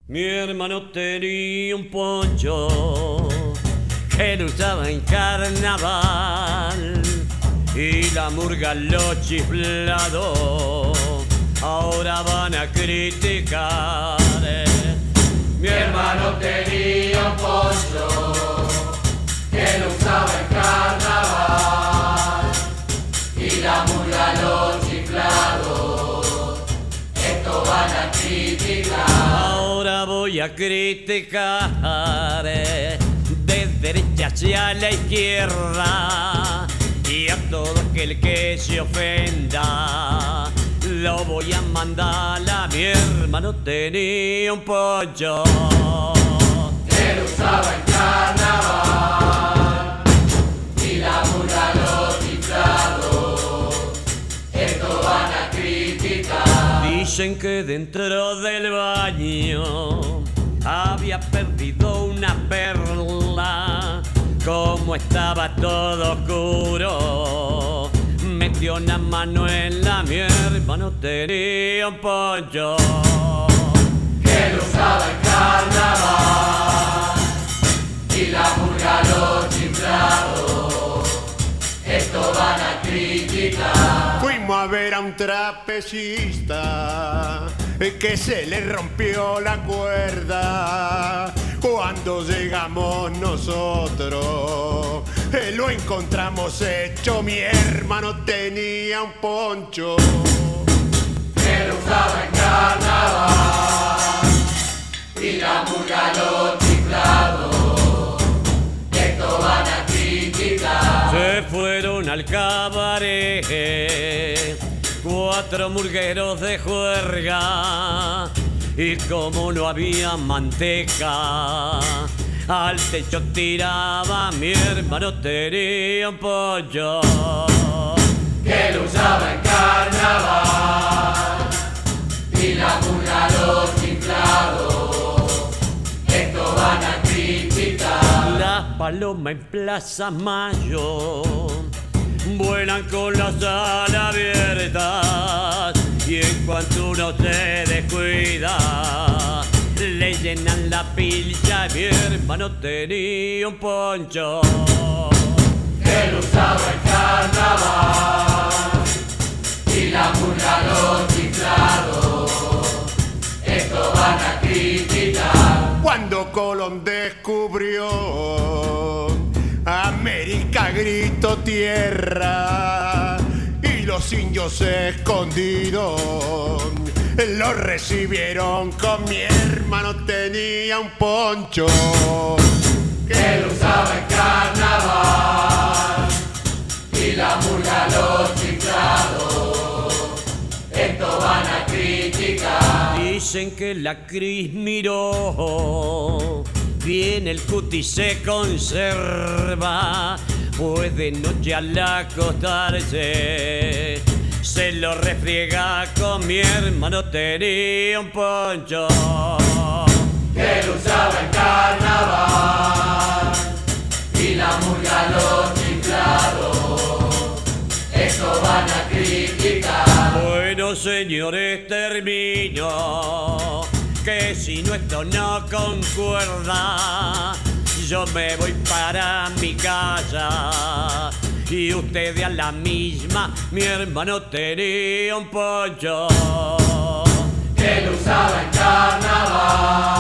Mi hermano tenía un poncho que lo usaba en carnaval y la murga lo chiflado ahora van a criticar. Mi hermano tenía un poncho que lo usaba en carnaval y la murga lo chiflado, esto van a criticar. Ahora voy a criticar de derecha hacia la izquierda y a todo aquel que se ofenda lo voy a mandar a mi hermano tenía un poncho que lo usaba en carnaval y la murga lo chiflado, esto van a criticar. Dicen que dentro del baño había perdido una perla, como estaba todo oscuro metió una mano en la mi hermano tenía un poncho que lo usaba en carnaval y la murga lo chiflado, esto van a criticar. Fuimos a ver a un trapecista que se le rompió la cuerda. Cuando llegamos nosotros lo encontramos hecho. Mi hermano tenía un poncho que lo usaba en carnaval y la murga lo chiflado, esto van a criticar. Se fueron al cabaret 4 murgueros de juerga y como no había manteca al techo tiraba mi hermano tenía un pollo que lo usaba en carnaval y la murga lo chiflado, esto van a criticar. Las palomas en Plaza Mayo vuelan con las alas abiertas y en cuanto uno se descuida le llenan la pilcha. Mi hermano tenía un poncho que lo usaba en carnaval y la murga lo chiflado, esto van a criticar. Cuando Colón descubrió América gritó tierra y los indios escondidos lo recibieron con mi hermano tenía un poncho que lo usaba en carnaval y la murga lo chiflado, esto van a criticar. Dicen que la Cris miró bien el cutis se conserva, pues de noche al acostarse se lo refriega con mi hermano tenía un poncho que lo usaba en carnaval y la murga lo chiflado, esto van a criticar. Bueno señores termino, que si no esto no concuerda yo me voy para mi casa y ustedes a la misma. Mi hermano tenía un poncho que lo usaba en carnaval